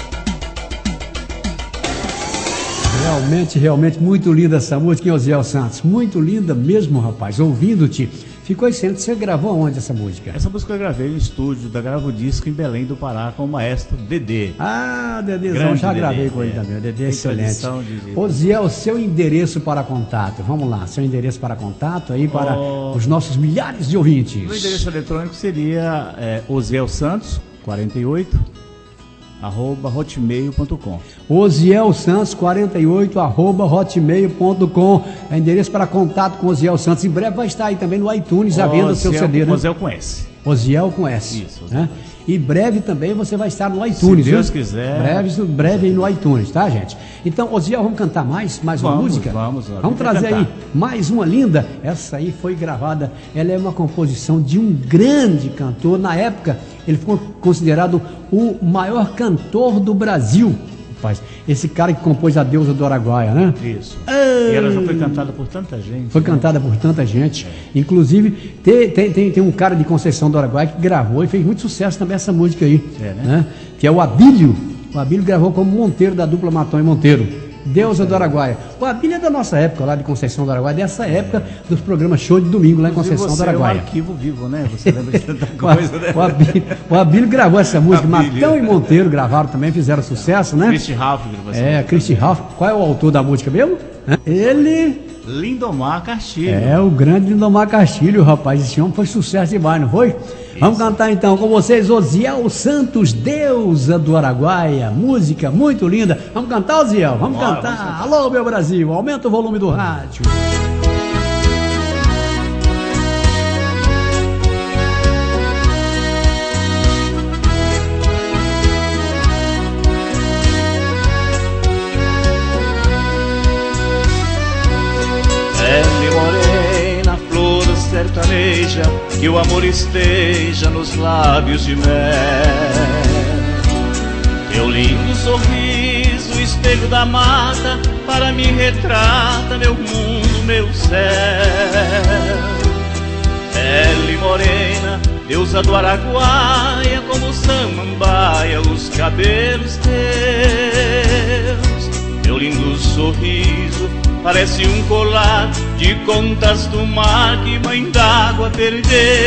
Realmente, realmente, muito linda essa música, hein, Osiel Santos? Muito linda mesmo, rapaz. Ouvindo-te, ficou excelente. Você gravou aonde essa música? Essa música eu gravei no estúdio da Gravo Disco em Belém do Pará com o maestro Dedê. Ah, Dedêzão, Grande já Dedê, gravei com ele é. também. O Dedê é Tem excelente. tradição de- de- Osiel, seu endereço para contato. Vamos lá, seu endereço para contato aí para Oh. os nossos milhares de ouvintes. O endereço eletrônico seria é, Osiel Santos quarenta e oito arroba hotmail ponto com. Osiel Santos quarenta e oito arroba hotmail ponto com. É endereço para contato com Osiel Santos. Em breve vai estar aí também no iTunes à venda o seu C D, né? Osiel com S. Osiel com S. Isso, né? E breve também você vai estar no iTunes. Se Deus viu? quiser. Breve, breve aí no iTunes, tá, gente? Então, Osiel, vamos cantar mais? Mais uma Vamos, música? vamos, vamos. Vamos Vamos trazer cantar. aí mais uma linda. Essa aí foi gravada. Ela é uma composição de um grande cantor. Na época, ele foi considerado o maior cantor do Brasil. Rapaz, esse cara que compôs a Deusa do Araguaia, né? Isso. E ela já foi cantada por tanta gente. Foi né? cantada por tanta gente. Inclusive, tem, tem, tem, tem um cara de Conceição do Araguaia que gravou e fez muito sucesso também essa música aí. É, né? né? Que é o Abílio. O Abílio gravou como Monteiro da dupla Matão e Monteiro. Deusa do Araguaia. O Abílio é da nossa época, lá de Conceição do Araguaia, dessa época dos programas Show de Domingo lá em Inclusive, Conceição do você Araguaia. É um arquivo vivo, né? Você lembra de tanta coisa, né? O Abílio, o Abílio gravou essa música. Abílio. Matão e Monteiro gravaram também, fizeram sucesso, né? Christy Ralph gravou essa É, música. Christy Ralph. Qual é o autor da música mesmo? Ele... Lindomar Castilho. É, o grande Lindomar Castilho, rapaz. Esse homem foi sucesso demais, não foi? Isso. Vamos cantar então com vocês, Osiel Santos, Deusa do Araguaia. Música muito linda. Vamos cantar, Osiel? Vamos, Bora, cantar. vamos cantar. Alô, meu Brasil, aumenta o volume do rádio. sertaneja, que o amor esteja nos lábios de mel. Teu lindo sorriso, espelho da mata, para mim retrata meu mundo, meu céu. Pele morena, deusa do Araguaia, como samambaia, os cabelos teus. Meu lindo sorriso parece um colar de contas do mar que mãe d'água perdeu.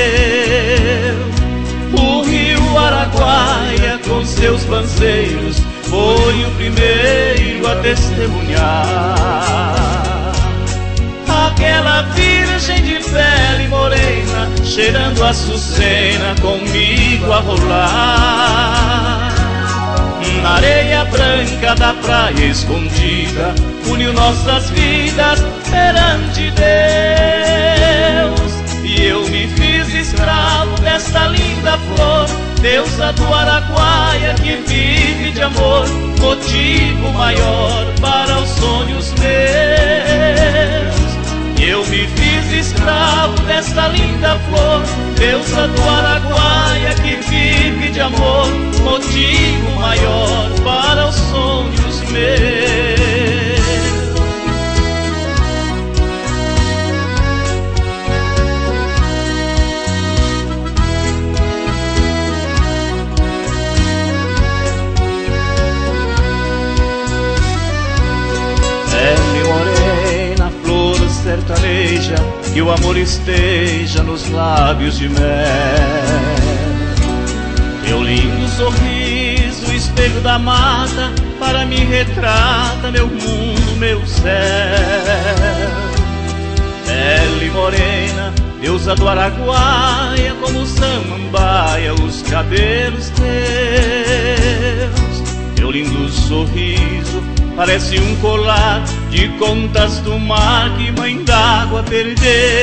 O rio Araguaia com seus banceiros foi o primeiro a testemunhar. Aquela virgem de pele morena, cheirando a açucena, comigo a rolar. Na areia branca da praia escondida, uniu nossas vidas perante Deus. E eu me fiz escravo desta linda flor, deusa do Araguaia que vive de amor, motivo maior para os sonhos meus. Eu me fiz escravo desta linda flor, deusa do Araguaia que vive de amor, motivo maior para os sonhos meus. Pele morena, flor sertaneja, que o amor esteja nos lábios de mel. Teu lindo sorriso, espelho da mata, para mim retrata meu mundo, meu céu. Pele morena, deusa do Araguaia, como samambaia, os cabelos teus. Teu lindo sorriso parece um colar de contas do mar que mãe d'água perdeu.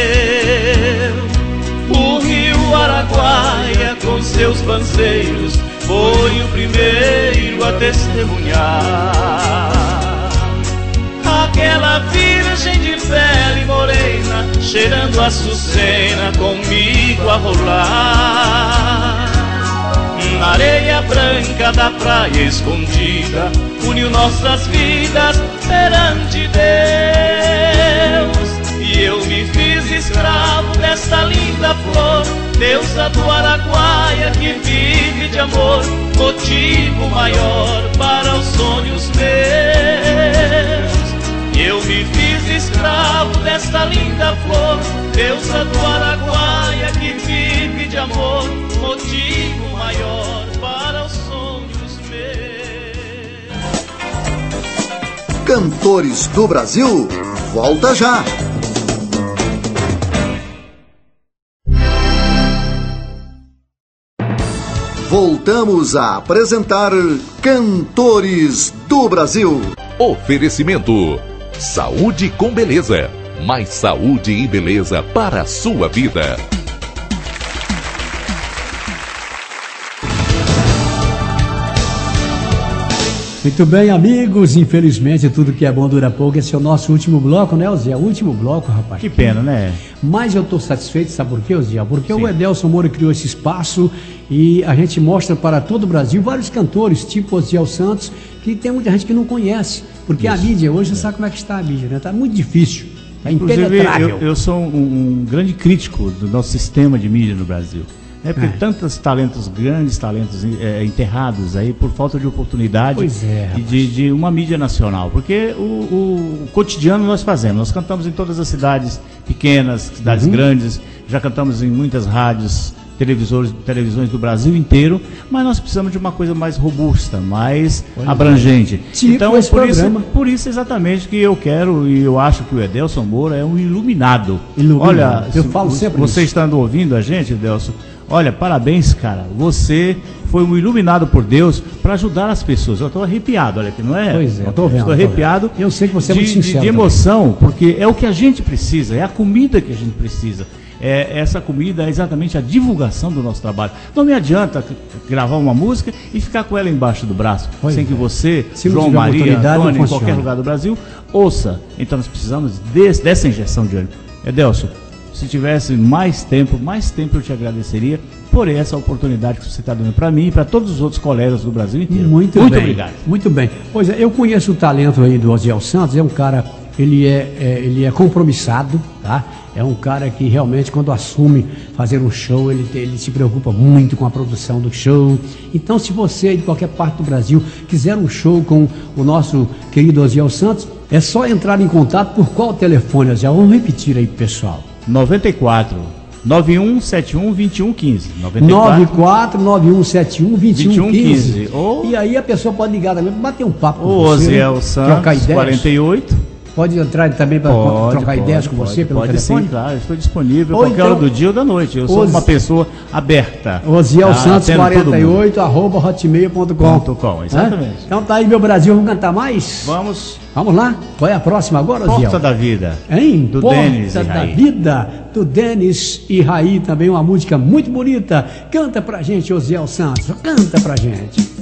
O rio Araguaia com seus banceiros foi o primeiro a testemunhar. Aquela virgem de pele morena, cheirando a açucena, comigo a rolar. Na areia branca da praia escondida, uniu nossas vidas perante Deus. E eu me fiz escravo desta linda flor, deusa do Araguaia que vive de amor, motivo maior para os sonhos meus. E eu me fiz escravo desta linda flor, deusa do Araguaia que vive de amor, motivo maior para os sonhos meus. Cantores do Brasil, volta já! Voltamos a apresentar Cantores do Brasil. Oferecimento: saúde com beleza. Mais saúde e beleza para a sua vida. Muito bem, amigos, infelizmente tudo que é bom dura pouco. Esse é o nosso último bloco, né, Oziel? O último bloco, rapaz. Que pena, né? Mas eu estou satisfeito, sabe por quê, Oziel? Porque Sim. o Edelson Moura criou esse espaço e a gente mostra para todo o Brasil vários cantores, tipo Oziel Santos, que tem muita gente que não conhece. Porque Isso. a mídia, hoje você é. sabe como é que está a mídia, né? Está muito difícil, está impenetrável. Eu, eu sou um, um grande crítico do nosso sistema de mídia no Brasil. É porque é. tantos talentos, grandes talentos é, enterrados aí por falta de oportunidade pois é, e de, de uma mídia nacional. Porque o, o, o cotidiano nós fazemos, nós cantamos em todas as cidades pequenas, cidades uhum. grandes, já cantamos em muitas rádios, televisores, televisões do Brasil inteiro, mas nós precisamos de uma coisa mais robusta, mais Olha abrangente. Tipo então, esse por isso, programa. por isso exatamente que eu quero e eu acho que o Edelson Moura é um iluminado. iluminado. Olha, eu se, falo sempre você isso. estando ouvindo a gente, Edelson, olha, parabéns, cara. Você foi um iluminado por Deus para ajudar as pessoas. Eu estou arrepiado, olha aqui, não é? Pois é, eu estou vendo. Estou arrepiado. Eu sei que você é muito de, sincero. De emoção, porque é o que a gente precisa, é a comida que a gente precisa. É, essa comida é exatamente a divulgação do nosso trabalho. Não me adianta gravar uma música e ficar com ela embaixo do braço, pois sem é. que você, Se João Maria, Antônio, em qualquer lugar do Brasil, ouça. Então nós precisamos desse, dessa injeção de ânimo. Edelson, se tivesse mais tempo, mais tempo eu te agradeceria por essa oportunidade que você está dando para mim e para todos os outros colegas do Brasil inteiro. Muito, Muito bem, obrigado. Muito bem. Pois é, eu conheço o talento aí do Osiel Santos, é um cara, ele é, é, ele é compromissado, tá? É um cara que realmente, quando assume fazer um show, ele, ele se preocupa muito com a produção do show. Então, se você de qualquer parte do Brasil quiser um show com o nosso querido Osiel Santos, é só entrar em contato por qual telefone, Osiel? Vamos repetir aí, pessoal. noventa e quatro, nove um sete um, vinte e um quinze. nove quatro nove um sete um, vinte e um quinze. Ou... E aí a pessoa pode ligar também, bater um papo com o você. Osiel Santos, quarenta e oito. Pode entrar também para trocar pode, ideias com você pelo pode telefone? Sim, claro, eu estou disponível ou qualquer então, hora do dia ou da noite. Eu sou Os... uma pessoa aberta. Osiel tá? Santos quarenta e oito arroba hotmail ponto com. Exatamente. É? Então tá aí, meu Brasil, vamos cantar mais? Vamos. Vamos lá? Qual é a próxima agora, Osiel? Porta da Vida. Hein? Do Porta Denis e da Raí. Vida, do Denis e Raí, também uma música muito bonita. Canta pra gente, Osiel Santos, canta pra gente.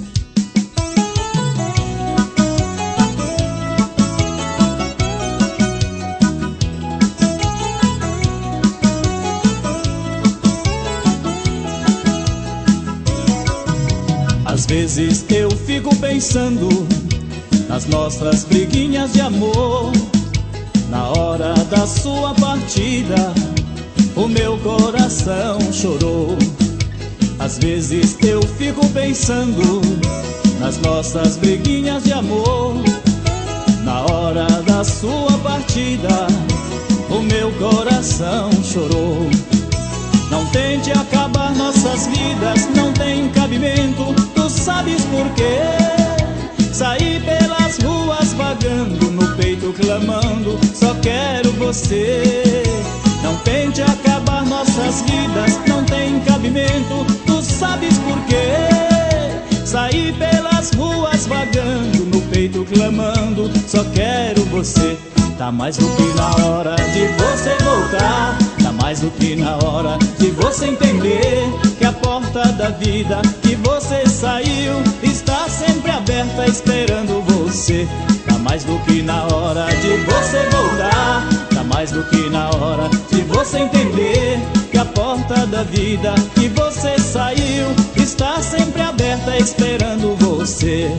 Às vezes eu fico pensando nas nossas briguinhas de amor. Na hora da sua partida, o meu coração chorou. Às vezes eu fico pensando nas nossas briguinhas de amor. Na hora da sua partida, o meu coração chorou. Não tente acabar nossas vidas, não tem cabimento, tu sabes por quê? Saí pelas ruas vagando, no peito clamando, só quero você. Não tente acabar nossas vidas, não tem cabimento, tu sabes por quê? Saí pelas ruas vagando, no peito clamando, só quero você. Tá mais do que na hora de você voltar, tá mais do que na hora de você entender que a porta da vida que você saiu está sempre aberta esperando você. Tá mais do que na hora de você voltar, tá mais do que na hora de você entender que a porta da vida que você saiu está sempre aberta esperando você.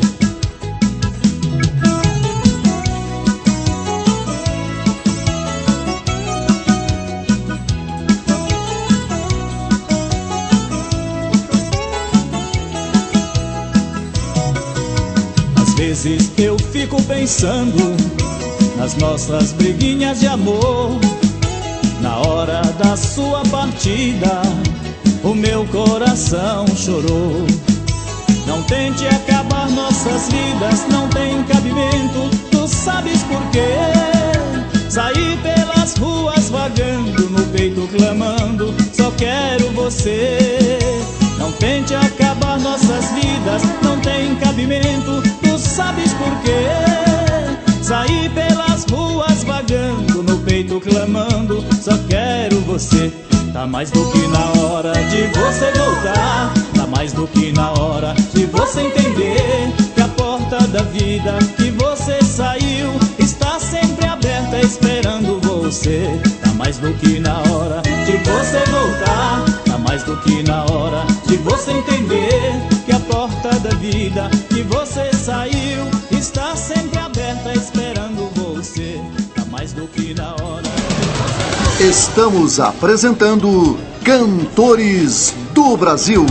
Às vezes eu fico pensando nas nossas briguinhas de amor. Na hora da sua partida, o meu coração chorou. Não tente acabar nossas vidas, não tem cabimento, tu sabes por quê? Saí pelas ruas vagando, no peito clamando, só quero você. Não tente acabar nossas vidas, não tem cabimento, tu sabes por quê? Saí pelas ruas vagando, no peito clamando, só quero você. Tá mais do que na hora de você voltar, tá mais do que na hora de você entender que a porta da vida que você saiu está sempre aberta esperando você. Tá mais do que na hora de você voltar, tá mais do que na hora de você entender que a porta da vida que você saiu está sempre aberta esperando você. Tá mais do que na hora. Estamos apresentando Cantores do Brasil.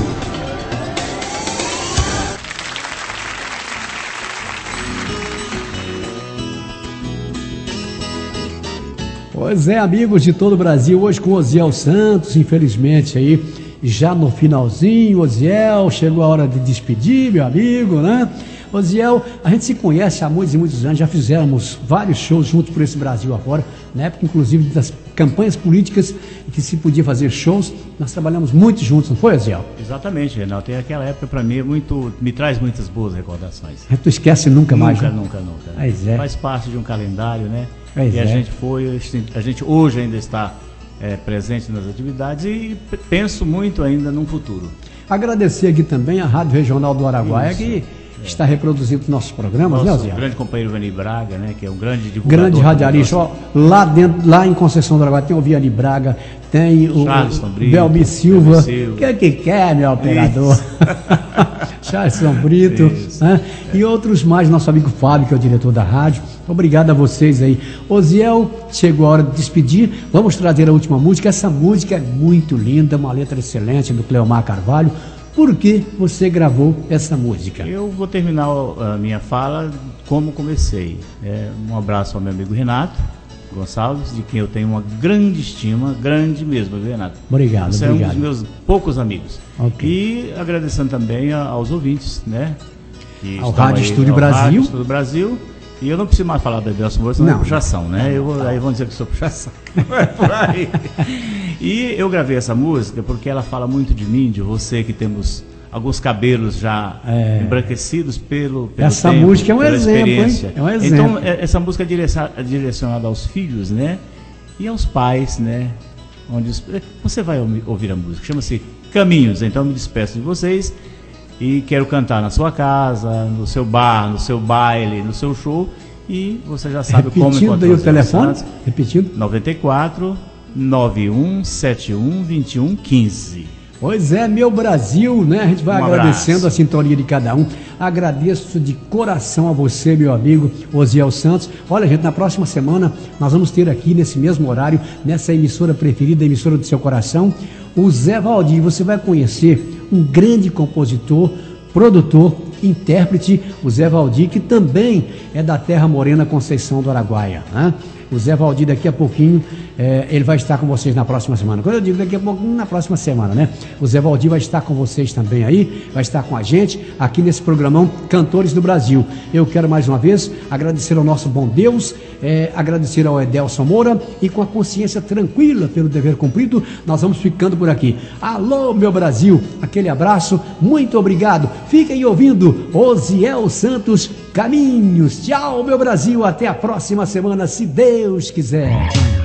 Pois é, amigos de todo o Brasil, hoje com o Osiel Santos, infelizmente aí, já no finalzinho, Osiel, chegou a hora de despedir, meu amigo, né? Osiel, a gente se conhece há muitos e muitos anos, já fizemos vários shows juntos por esse Brasil afora, na época inclusive das campanhas políticas que se podia fazer shows, nós trabalhamos muito juntos, não foi, Osiel? Exatamente, Renato, e aquela época para mim é muito, me traz muitas boas recordações. Tu esquece nunca, nunca mais, né? Nunca, nunca, nunca. Pois é. Faz parte de um calendário, né? Pois e é. a gente foi, a gente hoje ainda está é, presente nas atividades e penso muito ainda no futuro. Agradecer aqui também a Rádio Regional do Araguaia, Isso. que está reproduzindo nossos programas, Nosso né, Osiel? grande companheiro Vani Braga, né, que é um grande divulgador. Grande radialista. Ó, lá, dentro, lá em Conceição do Araguaia tem o Vianney Braga, tem o, Charles o Brito, Belmi Silva. O Silva. que, que quer, meu operador? Charles Brito, né? E outros mais, nosso amigo Fábio, que é o diretor da rádio. Obrigado a vocês aí. Osiel, chegou a hora de despedir. Vamos trazer a última música. Essa música é muito linda, uma letra excelente do Cleomar Carvalho. Por que você gravou essa música? Eu vou terminar a minha fala como comecei. É, um abraço ao meu amigo Renato Gonçalves, de quem eu tenho uma grande estima, grande mesmo, viu, Renato? Obrigado, Você obrigado. é um dos meus poucos amigos. Okay. E agradecendo também a, aos ouvintes, né? Que ao estão Rádio aí, Estúdio ao Brasil. Rádio Estúdio Brasil. E eu não preciso mais falar da Adelson Moura, senão Não. é puxação, né? Eu vou, aí vão dizer que sou puxação. É por aí. E eu gravei essa música porque ela fala muito de mim, de você, que temos alguns cabelos já É. embranquecidos pelo, pelo Essa tempo, música é um pela exemplo, hein? experiência. É um exemplo. Então, é- essa música é direciona- é direcionada aos filhos, né? E aos pais, né? Onde os- você vai ouvir- ouvir a música, chama-se Caminhos. Então, eu me despeço de vocês e quero cantar na sua casa, no seu bar, no seu baile, no seu show. E você já sabe como Repetindo encontrar aí o os telefone. Santos. Repetindo. noventa e quatro, nove um sete um, vinte e um, quinze. Pois é, meu Brasil, né? A gente vai Um agradecendo abraço. a sintonia de cada um. Agradeço de coração a você, meu amigo Osiel Santos. Olha, gente, na próxima semana nós vamos ter aqui nesse mesmo horário, nessa emissora preferida, a emissora do seu coração, o Zé Valdir. Você vai conhecer um grande compositor, produtor, intérprete, o Zé Valdir, que também é da Terra Morena, Conceição do Araguaia, né? O Zé Valdir, daqui a pouquinho, eh, ele vai estar com vocês na próxima semana. Quando eu digo daqui a pouquinho, na próxima semana, né? O Zé Valdir vai estar com vocês também aí, vai estar com a gente aqui nesse programão Cantores do Brasil. Eu quero mais uma vez agradecer ao nosso bom Deus, eh, agradecer ao Edelson Moura e com a consciência tranquila pelo dever cumprido, nós vamos ficando por aqui. Alô, meu Brasil, aquele abraço, muito obrigado. Fiquem ouvindo Osiel Santos, Caminhos. Tchau, meu Brasil, até a próxima semana, se Deus quiser.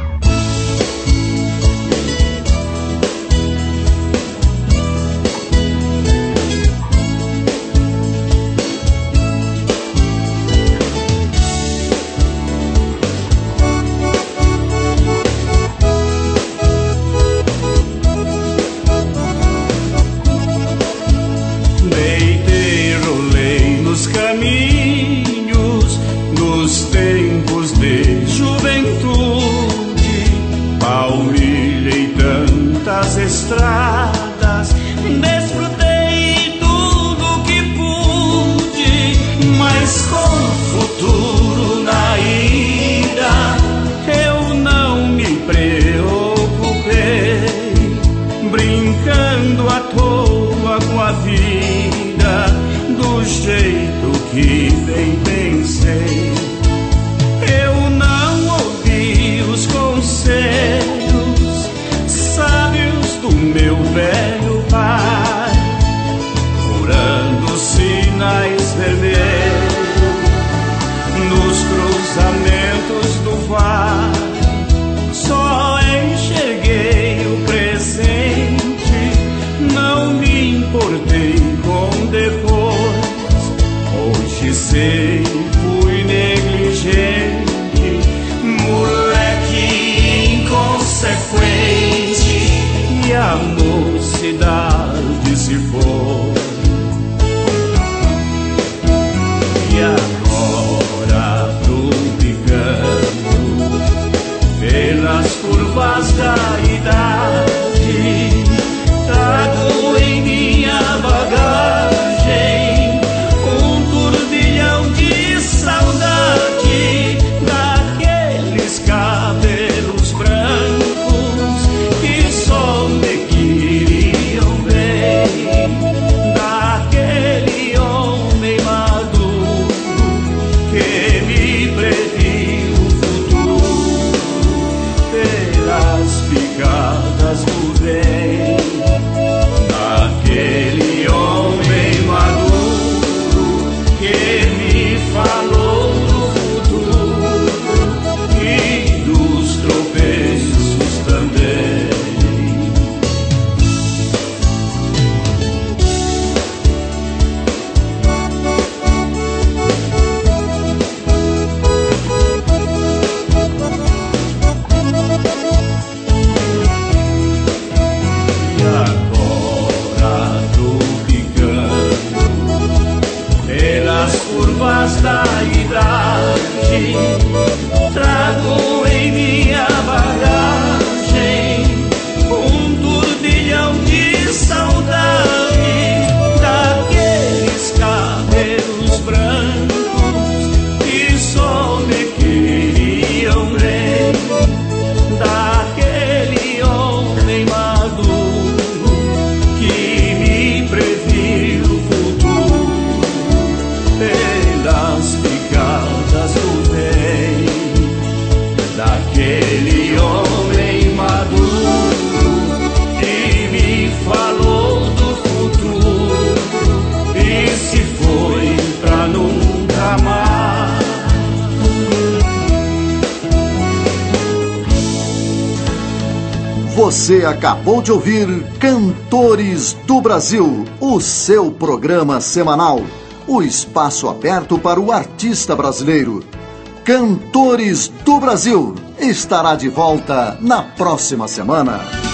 Deitei, rolei nos caminhos dos tempos de juventude, palmilhei tantas estradas, desfrutei tudo que pude, mas com o futuro na ira eu não me preocupei, brincando à toa com a vida do jeito que bem pensei. Eu não ouvi os conselhos sábios do meu velho pai, furando sinais vermelhos nos cruzamentos do vale. Só enxerguei o presente, não me importei com depois. Hoje sei, fui negligente, moleque inconsequente, e a mocidade se foi. E agora tropicando pelas curvas da idade, trago em minha bagagem um turbilhão de vasta idade, trago em minha bagagem um turbilhão de saudade daqueles cabelos brancos que só me queriam bem, daquele homem maduro que me previu o futuro pelas picadas do bem, daquele homem maduro que me falou do futuro e se foi pra nunca mais. Você acabou de ouvir Cantores do Brasil, o seu programa semanal, o espaço aberto para o artista brasileiro. Cantores do Brasil estará de volta na próxima semana.